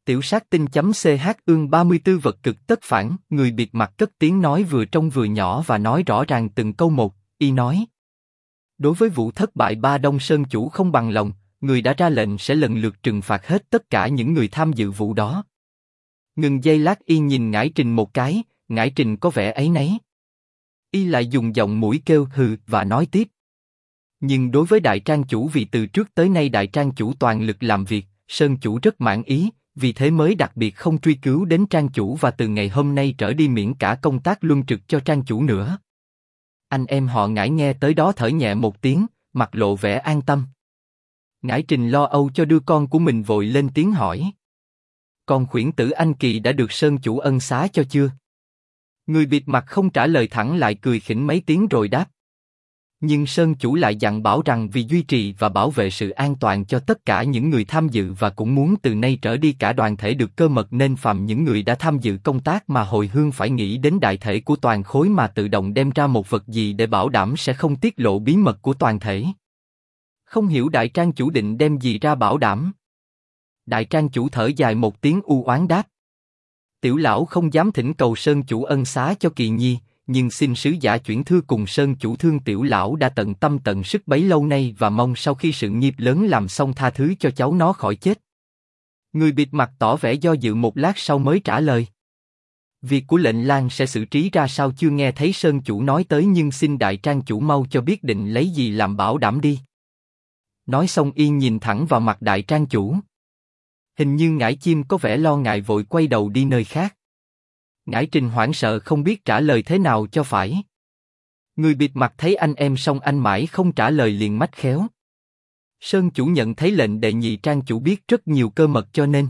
Tiểu sát tinh.ch ương 34 vật cực tất phản, người bịt mặt cất tiếng nói vừa trong vừa nhỏ và nói rõ ràng từng câu một, y nói. Đối với vụ thất bại Ba Đông Sơn chủ không bằng lòng, người đã ra lệnh sẽ lần lượt trừng phạt hết tất cả những người tham dự vụ đó. Ngừng giây lát y nhìn Ngải Trình một cái, Ngải Trình có vẻ áy náy. Y lại dùng giọng mũi kêu hừ và nói tiếp. Nhưng đối với Đại Trang chủ vì từ trước tới nay Đại Trang chủ toàn lực làm việc, Sơn chủ rất mãn ý, vì thế mới đặc biệt không truy cứu đến Trang chủ và từ ngày hôm nay trở đi miễn cả công tác luân trực cho Trang chủ nữa. Anh em họ Ngải nghe tới đó thở nhẹ một tiếng, mặt lộ vẻ an tâm. Ngải Trình lo âu cho đứa con của mình vội lên tiếng hỏi. Còn khuyển tử Anh Kỳ đã được Sơn chủ ân xá cho chưa? Người bịt mặt không trả lời thẳng lại cười khỉnh mấy tiếng rồi đáp. Nhưng Sơn chủ lại dặn bảo rằng vì duy trì và bảo vệ sự an toàn cho tất cả những người tham dự và cũng muốn từ nay trở đi cả đoàn thể được cơ mật nên phàm những người đã tham dự công tác mà hồi hương phải nghĩ đến đại thể của toàn khối mà tự động đem ra một vật gì để bảo đảm sẽ không tiết lộ bí mật của toàn thể. Không hiểu Đại Trang chủ định đem gì ra bảo đảm. Đại Trang chủ thở dài một tiếng u oán đáp. Tiểu lão không dám thỉnh cầu Sơn chủ ân xá cho Kỳ Nhi, nhưng xin sứ giả chuyển thư cùng Sơn chủ thương tiểu lão đã tận tâm tận sức bấy lâu nay và mong sau khi sự nghiệp lớn làm xong tha thứ cho cháu nó khỏi chết. Người bịt mặt tỏ vẻ do dự một lát sau mới trả lời. Việc của lệnh lang sẽ xử trí ra sao chưa nghe thấy Sơn chủ nói tới nhưng xin Đại Trang chủ mau cho biết định lấy gì làm bảo đảm đi. Nói xong y nhìn thẳng vào mặt Đại Trang chủ. Hình như Ngải Chim có vẻ lo ngại vội quay đầu đi nơi khác. Ngải Trình hoảng sợ không biết trả lời thế nào cho phải. Người bịt mặt thấy anh em xong anh mãi không trả lời liền mách khéo. Sơn chủ nhận thấy lệnh đệ nhị Trang chủ biết rất nhiều cơ mật cho nên.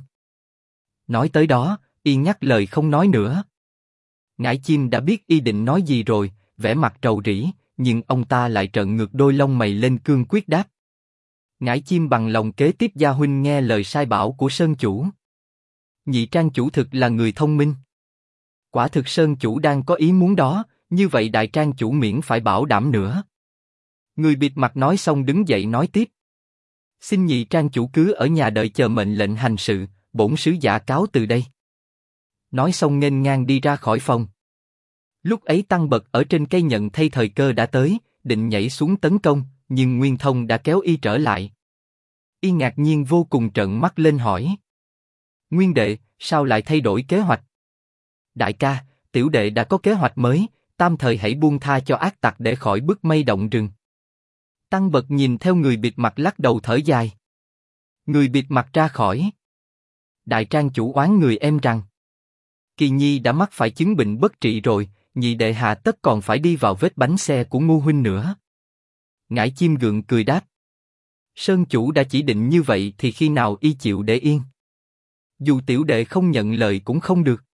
Nói tới đó, y ngắt lời không nói nữa. Ngải Chim đã biết y định nói gì rồi, vẻ mặt rầu rĩ, nhưng ông ta lại trợn ngược đôi lông mày lên cương quyết đáp. Ngải Chim bằng lòng kế tiếp gia huynh nghe lời sai bảo của Sơn chủ. Nhị Trang chủ thực là người thông minh. Quả thực Sơn chủ đang có ý muốn đó, như vậy Đại Trang chủ miễn phải bảo đảm nữa. Người bịt mặt nói xong đứng dậy nói tiếp. Xin nhị Trang chủ cứ ở nhà đợi chờ mệnh lệnh hành sự, bổn sứ giả cáo từ đây. Nói xong nghênh ngang đi ra khỏi phòng. Lúc ấy Tăng Bật ở trên cây nhận thay thời cơ đã tới, định nhảy xuống tấn công, nhưng Nguyên Thông đã kéo y trở lại. Y ngạc nhiên vô cùng trợn mắt lên hỏi. Nguyên đệ, sao lại thay đổi kế hoạch? Đại ca, tiểu đệ đã có kế hoạch mới, tam thời hãy buông tha cho ác tặc để khỏi bức mây động rừng. Tăng Bật nhìn theo người bịt mặt lắc đầu thở dài. Người bịt mặt ra khỏi. Đại Trang chủ oán người em rằng. Kỳ Nhi đã mắc phải chứng bệnh bất trị rồi, nhị đệ hà tất còn phải đi vào vết bánh xe của Ngô huynh nữa. Ngải Chim gượng cười đáp. Sơn chủ đã chỉ định như vậy thì khi nào y chịu để yên? Dù tiểu đệ không nhận lời cũng không được.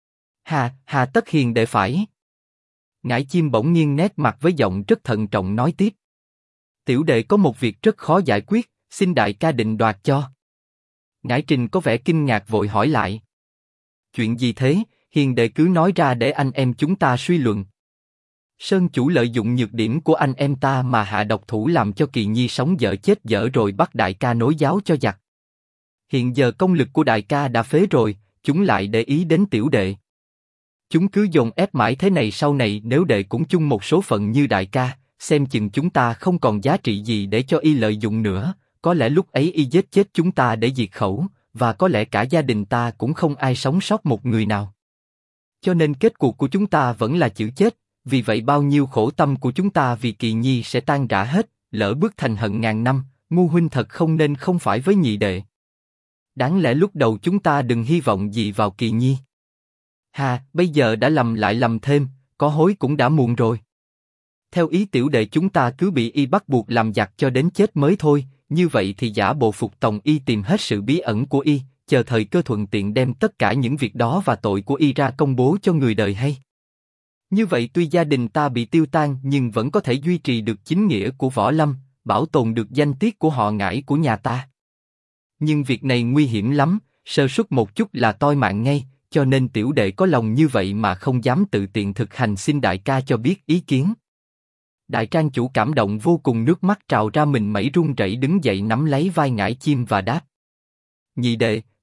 Hà tất hiền đệ phải. Ngải Chim bỗng nhiên nét mặt với giọng rất thận trọng nói tiếp. Tiểu đệ có một việc rất khó giải quyết, xin đại ca định đoạt cho. Ngải Trình có vẻ kinh ngạc vội hỏi lại. Chuyện gì thế, hiền đệ cứ nói ra để anh em chúng ta suy luận. Sơn chủ lợi dụng nhược điểm của anh em ta mà hạ độc thủ làm cho Kỳ Nhi sống dở chết dở rồi bắt đại ca nối giáo cho giặc. Hiện giờ công lực của đại ca đã phế rồi, chúng lại để ý đến tiểu đệ. Chúng cứ dồn ép mãi thế này sau này nếu đệ cũng chung một số phận như đại ca, xem chừng chúng ta không còn giá trị gì để cho y lợi dụng nữa, có lẽ lúc ấy y giết chết chúng ta để diệt khẩu, và có lẽ cả gia đình ta cũng không ai sống sót một người nào. Cho nên kết cuộc của chúng ta vẫn là chữ chết, vì vậy bao nhiêu khổ tâm của chúng ta vì Kỳ Nhi sẽ tan rã hết, lỡ bước thành hận ngàn năm, Ngu huynh thật không nên không phải với nhị đệ. Đáng lẽ lúc đầu chúng ta đừng hy vọng gì vào Kỳ Nhi. Bây giờ đã lầm lại lầm thêm, có hối cũng đã muộn rồi. Theo ý tiểu đệ chúng ta cứ bị y bắt buộc làm giặc cho đến chết mới thôi, như vậy thì giả bộ phục tòng y tìm hết sự bí ẩn của y, chờ thời cơ thuận tiện đem tất cả những việc đó và tội của y ra công bố cho người đời hay. Như vậy tuy gia đình ta bị tiêu tan nhưng vẫn có thể duy trì được chính nghĩa của võ lâm, bảo tồn được danh tiết của họ Ngải của nhà ta. Nhưng việc này nguy hiểm lắm, sơ suất một chút là toi mạng ngay, cho nên tiểu đệ có lòng như vậy mà không dám tự tiện thực hành, xin đại ca cho biết ý kiến. Đại Trang chủ cảm động vô cùng, nước mắt trào ra, mình mẩy run rẩy đứng dậy nắm lấy vai Ngải Chim và đáp. Nhị đệ,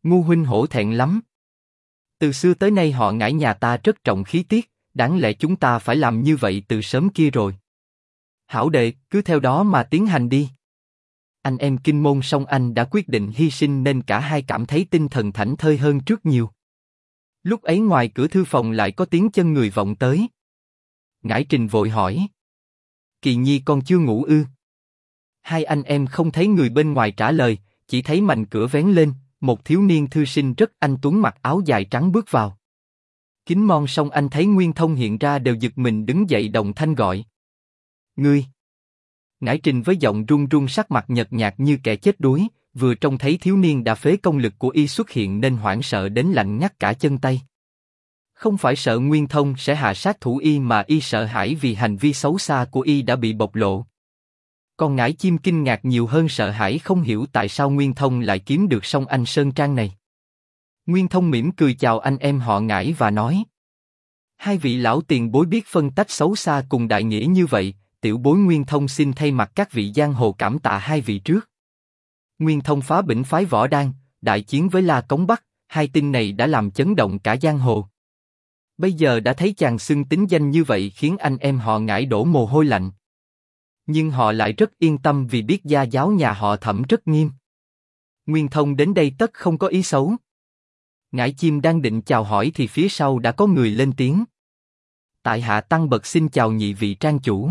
Ngu huynh hổ thẹn lắm. Từ xưa tới nay họ Ngải nhà ta rất trọng khí tiết, đáng lẽ chúng ta phải làm như vậy từ sớm kia rồi. Hảo đệ, cứ theo đó mà tiến hành đi. Anh em Kinh Môn Song Anh đã quyết định hy sinh nên cả hai cảm thấy tinh thần thảnh thơi hơn trước nhiều. Lúc ấy ngoài cửa thư phòng lại có tiếng chân người vọng tới. Ngải Trình vội hỏi. Kỳ Nhi con chưa ngủ ư? Hai anh em không thấy người bên ngoài trả lời, chỉ thấy mành cửa vén lên, một thiếu niên thư sinh rất anh tuấn mặc áo dài trắng bước vào. Kính Môn Song Anh thấy Nguyên Thông hiện ra đều giật mình đứng dậy đồng thanh gọi. Ngươi! Ngải Trình với giọng run run sắc mặt nhợt nhạt như kẻ chết đuối, vừa trông thấy thiếu niên đã phế công lực của y xuất hiện nên hoảng sợ đến lạnh ngắt cả chân tay. Không phải sợ Nguyên Thông sẽ hạ sát thủ y mà y sợ hãi vì hành vi xấu xa của y đã bị bộc lộ. Còn Ngải Chim kinh ngạc nhiều hơn sợ hãi không hiểu tại sao Nguyên Thông lại kiếm được Song Anh Sơn Trang này. Nguyên Thông mỉm cười chào anh em họ Ngải và nói. Hai vị lão tiền bối biết phân tách xấu xa cùng đại nghĩa như vậy, tiểu bối Nguyên Thông xin thay mặt các vị giang hồ cảm tạ hai vị trước. Nguyên Thông phá bỉnh phái võ đan, đại chiến với La Cống Bắc, hai tin này đã làm chấn động cả giang hồ. Bây giờ đã thấy chàng xưng tính danh như vậy khiến anh em họ Ngải đổ mồ hôi lạnh. Nhưng họ lại rất yên tâm vì biết gia giáo nhà họ Thẩm rất nghiêm. Nguyên Thông đến đây tất không có ý xấu. Ngải Chim đang định chào hỏi thì phía sau đã có người lên tiếng. Tại hạ Tăng Bật xin chào nhị vị trang chủ.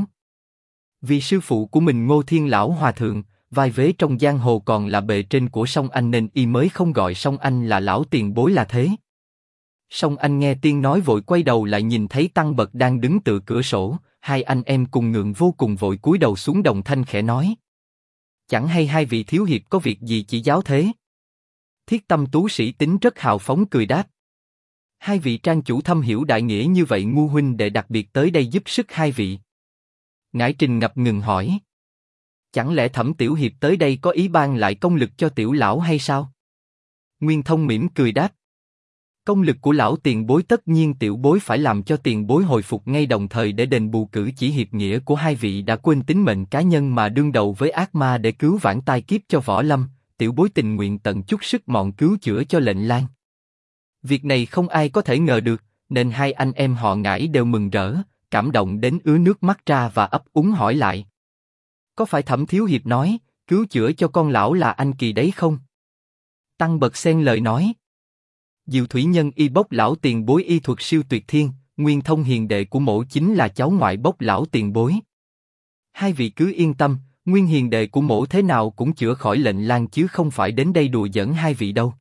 Vì sư phụ của mình Ngô Thiên Lão Hòa Thượng, vai vế trong giang hồ còn là bề trên của Song Anh nên y mới không gọi Song Anh là lão tiền bối là thế. Song Anh nghe tiên nói vội quay đầu lại nhìn thấy Tăng Bật đang đứng tựa cửa sổ, hai anh em cùng ngượng vô cùng vội cúi đầu xuống đồng thanh khẽ nói. Chẳng hay hai vị thiếu hiệp có việc gì chỉ giáo thế? Thiết Tâm Tú Sĩ tính rất hào phóng cười đáp. Hai vị trang chủ thâm hiểu đại nghĩa như vậy Ngu huynh đệ đặc biệt tới đây giúp sức hai vị. Ngải Trình ngập ngừng hỏi. Chẳng lẽ Thẩm tiểu hiệp tới đây có ý ban lại công lực cho tiểu lão hay sao? Nguyên Thông mỉm cười đáp. Công lực của lão tiền bối tất nhiên tiểu bối phải làm cho tiền bối hồi phục ngay đồng thời để đền bù cử chỉ hiệp nghĩa của hai vị đã quên tính mệnh cá nhân mà đương đầu với ác ma để cứu vãn tai kiếp cho Võ Lâm, tiểu bối tình nguyện tận chút sức mọn cứu chữa cho lệnh Lang. Việc này không ai có thể ngờ được, nên hai anh em họ Ngải đều mừng rỡ, cảm động đến ứa nước mắt ra và ấp úng hỏi lại. Có phải Thẩm thiếu hiệp nói, cứu chữa cho con lão là anh Kỳ đấy không? Tăng Bật xen lời nói. Diệu Thủy Nhân y bốc lão tiền bối y thuật siêu tuyệt thiên, Nguyên Thông hiền đệ của mỗ chính là cháu ngoại bốc lão tiền bối. Hai vị cứ yên tâm, Nguyên hiền đệ của mỗ thế nào cũng chữa khỏi lệnh Lang chứ không phải đến đây đùa giỡn hai vị đâu.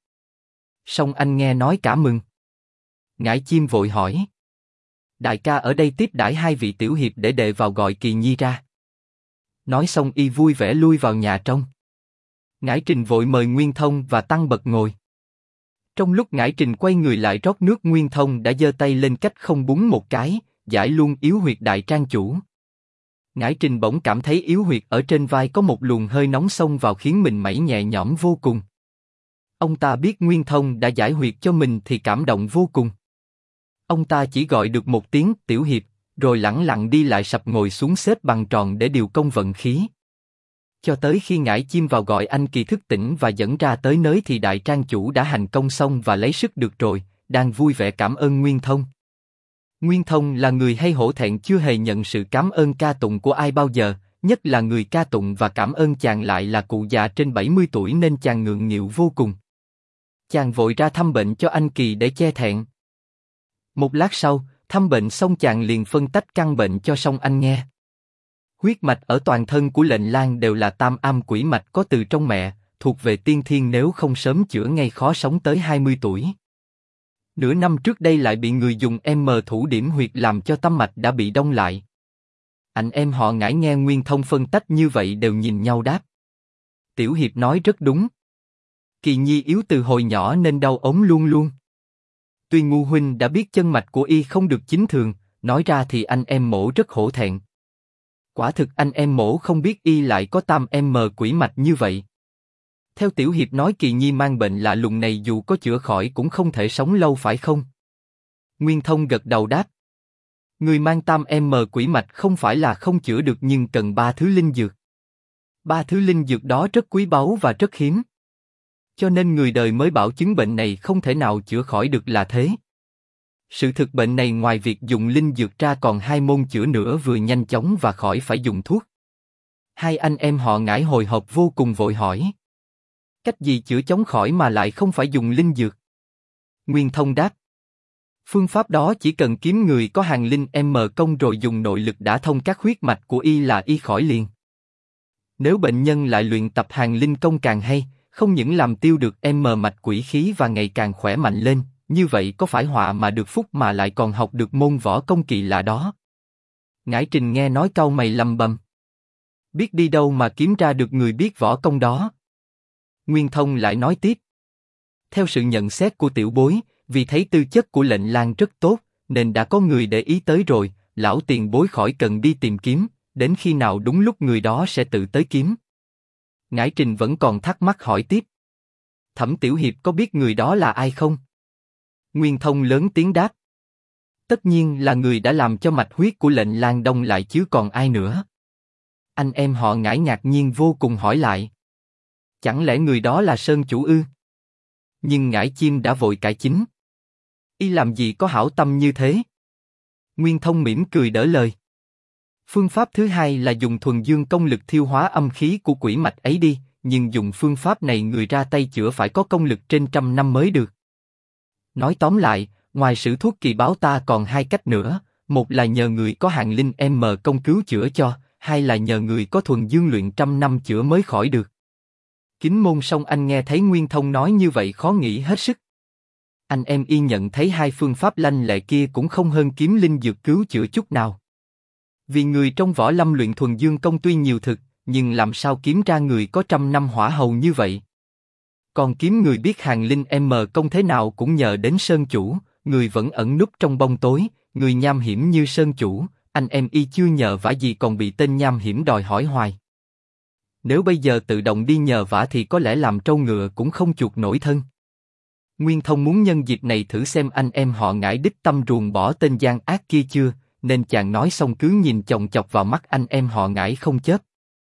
Song Anh nghe nói cả mừng. Ngải Chim vội hỏi. Đại ca ở đây tiếp đãi hai vị tiểu hiệp để đệ vào gọi Kỳ Nhi ra. Nói xong y vui vẻ lui vào nhà trong. Ngải Trình vội mời Nguyên Thông và Tăng Bật ngồi. Trong lúc Ngải Trình quay người lại rót nước Nguyên Thông đã giơ tay lên cách không búng một cái, giải luôn yếu huyệt đại trang chủ. Ngải Trình bỗng cảm thấy yếu huyệt ở trên vai có một luồng hơi nóng xông vào khiến mình mẩy nhẹ nhõm vô cùng. Ông ta biết Nguyên Thông đã giải huyệt cho mình thì cảm động vô cùng. Ông ta chỉ gọi được một tiếng tiểu hiệp, rồi lẳng lặng đi lại sập ngồi xuống xếp bằng tròn để điều công vận khí. Cho tới khi Ngải Chim vào gọi anh Kỳ thức tỉnh và dẫn ra tới nơi thì đại trang chủ đã hành công xong và lấy sức được rồi, đang vui vẻ cảm ơn Nguyên Thông. Nguyên Thông là người hay hổ thẹn chưa hề nhận sự cảm ơn ca tụng của ai bao giờ, nhất là người ca tụng và cảm ơn chàng lại là cụ già trên 70 tuổi nên chàng ngượng nghịu vô cùng. Chàng vội ra thăm bệnh cho anh Kỳ để che thẹn. Một lát sau, thăm bệnh xong chàng liền phân tách căn bệnh cho Song Anh nghe. Huyết mạch ở toàn thân của lệnh Lang đều là tam am quỷ mạch có từ trong mẹ, thuộc về tiên thiên nếu không sớm chữa ngay khó sống tới 20 tuổi. Nửa năm trước đây lại bị người dùng thủ điểm huyệt làm cho tâm mạch đã bị đông lại. Anh em họ Ngải nghe Nguyên Thông phân tách như vậy đều nhìn nhau đáp. Tiểu hiệp nói rất đúng. Kỳ Nhi yếu từ hồi nhỏ nên đau ốm luôn luôn. Tuy Ngu huynh đã biết chân mạch của y không được chính thường, nói ra thì anh em mỗ rất hổ thẹn. Quả thực anh em mỗ không biết y lại có tam quỷ mạch như vậy. Theo tiểu hiệp nói Kỳ Nhi mang bệnh lạ lùng này dù có chữa khỏi cũng không thể sống lâu phải không? Nguyên Thông gật đầu đáp. Người mang tam quỷ mạch không phải là không chữa được nhưng cần 3 thứ linh dược. 3 thứ linh dược đó rất quý báu và rất hiếm. Cho nên người đời mới bảo chứng bệnh này không thể nào chữa khỏi được là thế. Sự thực bệnh này ngoài việc dùng linh dược ra còn hai môn chữa nữa vừa nhanh chóng và khỏi phải dùng thuốc. Hai anh em họ Ngải hồi hộp vô cùng vội hỏi. Cách gì chữa chóng khỏi mà lại không phải dùng linh dược? Nguyên Thông đáp. Phương pháp đó chỉ cần kiếm người có hàng linh M công rồi dùng nội lực đả thông các huyết mạch của y là y khỏi liền. Nếu bệnh nhân lại luyện tập hàng linh công càng hay, không những làm tiêu được M mạch quỷ khí và ngày càng khỏe mạnh lên, như vậy có phải họa mà được phúc mà lại còn học được môn võ công kỳ lạ đó. Ngải Trình nghe nói cau mày lầm bầm. Biết đi đâu mà kiếm ra được người biết võ công đó. Nguyên Thông lại nói tiếp. Theo sự nhận xét của tiểu bối, vì thấy tư chất của lệnh lang rất tốt, nên đã có người để ý tới rồi, lão tiền bối khỏi cần đi tìm kiếm, đến khi nào đúng lúc người đó sẽ tự tới kiếm. Ngải Trình vẫn còn thắc mắc hỏi tiếp. Thẩm Tiểu Hiệp có biết người đó là ai không? Nguyên Thông lớn tiếng đáp. Tất nhiên là người đã làm cho mạch huyết của lệnh lang đông lại chứ còn ai nữa. Anh em họ Ngải ngạc nhiên vô cùng hỏi lại. Chẳng lẽ người đó là Sơn Chủ ư? Nhưng Ngải Chim đã vội cải chính. Y làm gì có hảo tâm như thế? Nguyên Thông mỉm cười đỡ lời. Phương pháp thứ hai là dùng thuần dương công lực thiêu hóa âm khí của quỷ mạch ấy đi, nhưng dùng phương pháp này người ra tay chữa phải có công lực trên 100 năm mới được. Nói tóm lại, ngoài sử thuốc kỳ báo ta còn hai cách nữa, một là nhờ người có hàng linh M công cứu chữa cho, hai là nhờ người có thuần dương luyện 100 năm chữa mới khỏi được. Kính Môn Song Anh nghe thấy Nguyên Thông nói như vậy khó nghĩ hết sức. Anh em y nhận thấy hai phương pháp lanh lẹ kia cũng không hơn kiếm linh dược cứu chữa chút nào. Vì người trong võ lâm luyện thuần dương công tuy nhiều thực, nhưng làm sao kiếm ra người có 100 năm hỏa hầu như vậy? Còn kiếm người biết hàng linh M công thế nào cũng nhờ đến Sơn Chủ, người vẫn ẩn núp trong bóng tối, người nham hiểm như Sơn Chủ, anh em y chưa nhờ vả gì còn bị tên nham hiểm đòi hỏi hoài. Nếu bây giờ tự động đi nhờ vả thì có lẽ làm trâu ngựa cũng không chuộc nổi thân. Nguyên Thông muốn nhân dịp này thử xem anh em họ Ngải đích tâm ruồng bỏ tên gian ác kia chưa, nên chàng nói xong cứ nhìn chòng chọc vào mắt anh em họ Ngải không chớp.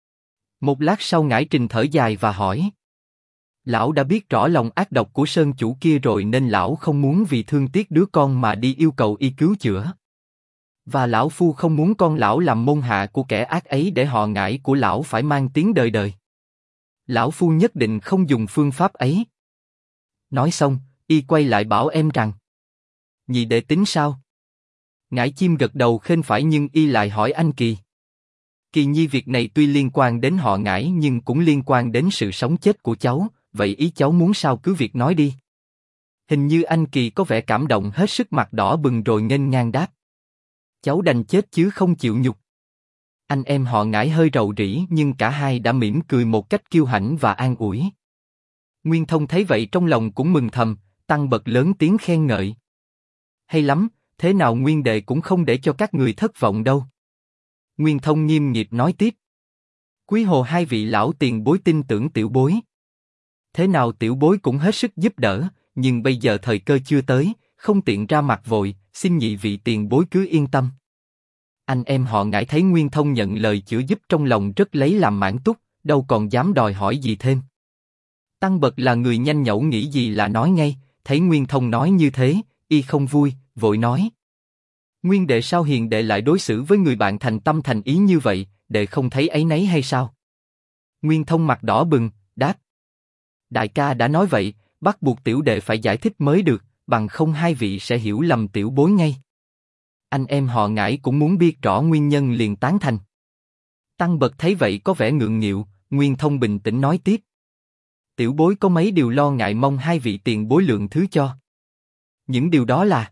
Một lát sau Ngải Trình thở dài và hỏi. Lão đã biết rõ lòng ác độc của Sơn Chủ kia rồi nên lão không muốn vì thương tiếc đứa con mà đi yêu cầu y cứu chữa. Và lão phu không muốn con lão làm môn hạ của kẻ ác ấy để họ Ngải của lão phải mang tiếng đời đời. Lão phu nhất định không dùng phương pháp ấy. Nói xong, y quay lại bảo em rằng. Nhị đệ tính sao? Ngải Chim gật đầu khênh phải nhưng y lại hỏi anh Kỳ. Kỳ nhi việc này tuy liên quan đến họ Ngải nhưng cũng liên quan đến sự sống chết của cháu, vậy ý cháu muốn sao cứ việc nói đi. Hình như anh Kỳ có vẻ cảm động hết sức mặt đỏ bừng rồi nghênh ngang đáp. Cháu đành chết chứ không chịu nhục. Anh em họ Ngải hơi rầu rĩ nhưng cả hai đã mỉm cười một cách kiêu hãnh và an ủi. Nguyên Thông thấy vậy trong lòng cũng mừng thầm, tăng bật lớn tiếng khen ngợi. Hay lắm, thế nào Nguyên đệ cũng không để cho các người thất vọng đâu. Nguyên Thông nghiêm nghị nói tiếp. Quý hồ hai vị lão tiền bối tin tưởng tiểu bối. Thế nào tiểu bối cũng hết sức giúp đỡ, nhưng bây giờ thời cơ chưa tới, không tiện ra mặt vội, xin nhị vị tiền bối cứ yên tâm. Anh em họ Ngải thấy Nguyên Thông nhận lời chữa giúp trong lòng rất lấy làm mãn túc, đâu còn dám đòi hỏi gì thêm. Tăng Bật là người nhanh nhẩu nghĩ gì là nói ngay, thấy Nguyên Thông nói như thế, y không vui, vội nói. Nguyên đệ sao hiền đệ lại đối xử với người bạn thành tâm thành ý như vậy, đệ không thấy áy náy hay sao? Nguyên Thông mặt đỏ bừng, đáp. Đại ca đã nói vậy, bắt buộc tiểu đệ phải giải thích mới được, bằng không hai vị sẽ hiểu lầm tiểu bối ngay. Anh em họ Ngải cũng muốn biết rõ nguyên nhân liền tán thành. Tăng Bật thấy vậy có vẻ ngượng nghịu, Nguyên Thông bình tĩnh nói tiếp. Tiểu bối có mấy điều lo ngại mong hai vị tiền bối lượng thứ cho. Những điều đó là: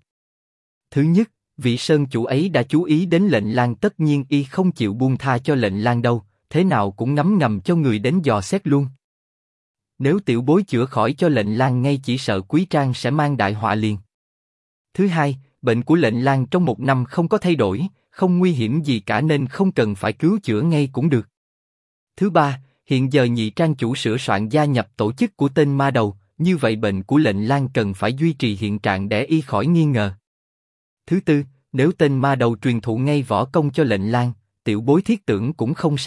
thứ nhất, vị Sơn Chủ ấy đã chú ý đến lệnh lang, tất nhiên y không chịu buông tha cho lệnh lang đâu, thế nào cũng ngấm ngầm cho người đến dò xét luôn. Nếu tiểu bối chữa khỏi cho lệnh lang ngay chỉ sợ Quý Trang sẽ mang đại họa liền. Thứ hai, bệnh của lệnh lang trong 1 năm không có thay đổi, không nguy hiểm gì cả nên không cần phải cứu chữa ngay cũng được. Thứ ba, hiện giờ nhị trang chủ sửa soạn gia nhập tổ chức của tên ma đầu, như vậy bệnh của lệnh lang cần phải duy trì hiện trạng để y khỏi nghi ngờ. Thứ tư, nếu tên ma đầu truyền thụ ngay võ công cho lệnh lang, tiểu bối thiết tưởng cũng không sao,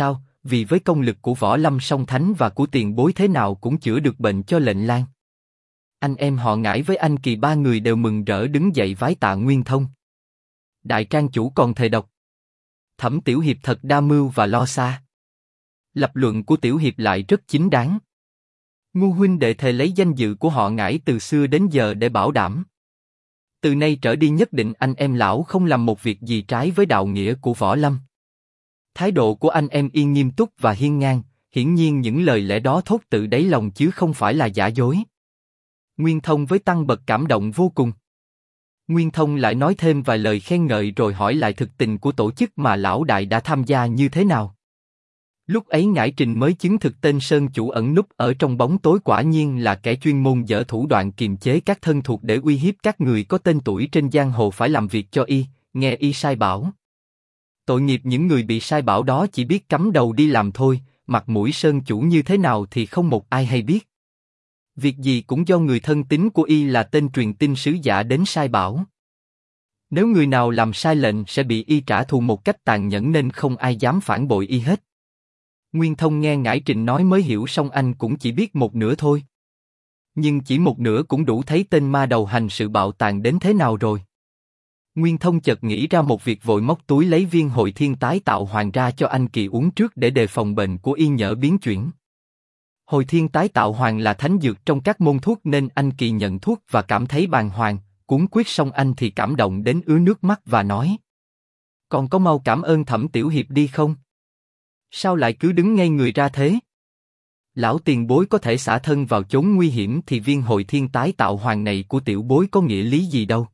vì với công lực của Võ Lâm song thánh và của tiền bối thế nào cũng chữa được bệnh cho lệnh lang. Anh em họ Ngải với anh Kỳ ba người đều mừng rỡ đứng dậy vái tạ Nguyên Thông. Đại trang chủ còn thề độc. Thẩm Tiểu Hiệp thật đa mưu và lo xa. Lập luận của Tiểu Hiệp lại rất chính đáng. Ngu huynh đệ thề lấy danh dự của họ Ngải từ xưa đến giờ để bảo đảm. Từ nay trở đi nhất định anh em lão không làm một việc gì trái với đạo nghĩa của Võ Lâm. Thái độ của anh em y nghiêm túc và hiên ngang, hiển nhiên những lời lẽ đó thốt từ đáy lòng chứ không phải là giả dối. Nguyên Thông với Tăng Bật cảm động vô cùng. Nguyên Thông lại nói thêm vài lời khen ngợi rồi hỏi lại thực tình của tổ chức mà lão đại đã tham gia như thế nào. Lúc ấy Ngải Trình mới chứng thực tên Sơn chủ ẩn núp ở trong bóng tối quả nhiên là kẻ chuyên môn dở thủ đoạn kiềm chế các thân thuộc để uy hiếp các người có tên tuổi trên giang hồ phải làm việc cho y, nghe y sai bảo. Tội nghiệp những người bị sai bảo đó chỉ biết cắm đầu đi làm thôi, mặt mũi Sơn chủ như thế nào thì không một ai hay biết. Việc gì cũng do người thân tín của y là tên truyền tin sứ giả đến sai bảo. Nếu người nào làm sai lệnh sẽ bị y trả thù một cách tàn nhẫn nên không ai dám phản bội y hết. Nguyên Thông nghe Ngải Trình nói mới hiểu song anh cũng chỉ biết một nửa thôi. Nhưng chỉ một nửa cũng đủ thấy tên ma đầu hành sự bạo tàn đến thế nào rồi. Nguyên Thông chợt nghĩ ra một việc vội móc túi lấy viên Hồi Thiên Tái Tạo Hoàng ra cho anh Kỳ uống trước để đề phòng bệnh của y nhỡ biến chuyển. Hồi Thiên Tái Tạo Hoàng là thánh dược trong các môn thuốc nên anh Kỳ nhận thuốc và cảm thấy bàng hoàng, cuốn quyết xong anh thì cảm động đến ứa nước mắt và nói: còn có mau cảm ơn Thẩm Tiểu Hiệp đi không? Sao lại cứ đứng ngây người ra thế? Lão tiền bối có thể xả thân vào chốn nguy hiểm thì viên Hồi Thiên Tái Tạo Hoàng này của tiểu bối có nghĩa lý gì đâu.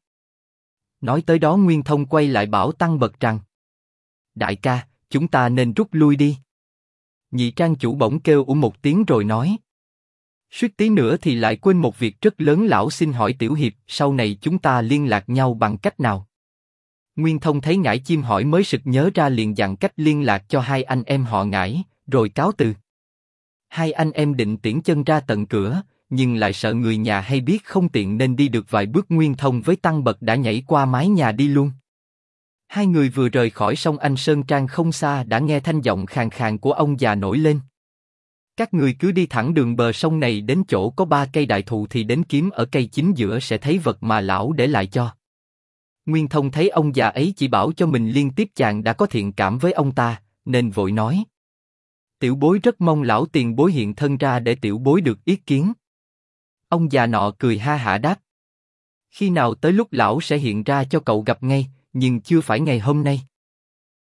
Nói tới đó Nguyên Thông quay lại bảo Tăng Bật rằng: đại ca, chúng ta nên rút lui đi. Nhị trang chủ bỗng kêu một tiếng rồi nói: suýt tí nữa thì lại quên một việc rất lớn, lão xin hỏi Tiểu Hiệp, sau này chúng ta liên lạc nhau bằng cách nào? Nguyên Thông thấy Ngải Chim hỏi mới sực nhớ ra liền dặn cách liên lạc cho hai anh em họ Ngải, rồi cáo từ. Hai anh em định tiễn chân ra tận cửa, nhưng lại sợ người nhà hay biết không tiện nên đi được vài bước Nguyên Thông với Tăng Bật đã nhảy qua mái nhà đi luôn. Hai người vừa rời khỏi sông Anh Sơn Trang không xa đã nghe thanh giọng khàn khàn của ông già nổi lên: các người cứ đi thẳng đường bờ sông này đến chỗ có 3 cây đại thụ thì đến kiếm ở cây chính giữa sẽ thấy vật mà lão để lại cho. Nguyên Thông thấy ông già ấy chỉ bảo cho mình liên tiếp chàng đã có thiện cảm với ông ta, nên vội nói: tiểu bối rất mong lão tiền bối hiện thân ra để tiểu bối được yết kiến. Ông già nọ cười ha hả đáp: khi nào tới lúc lão sẽ hiện ra cho cậu gặp ngay, nhưng chưa phải ngày hôm nay.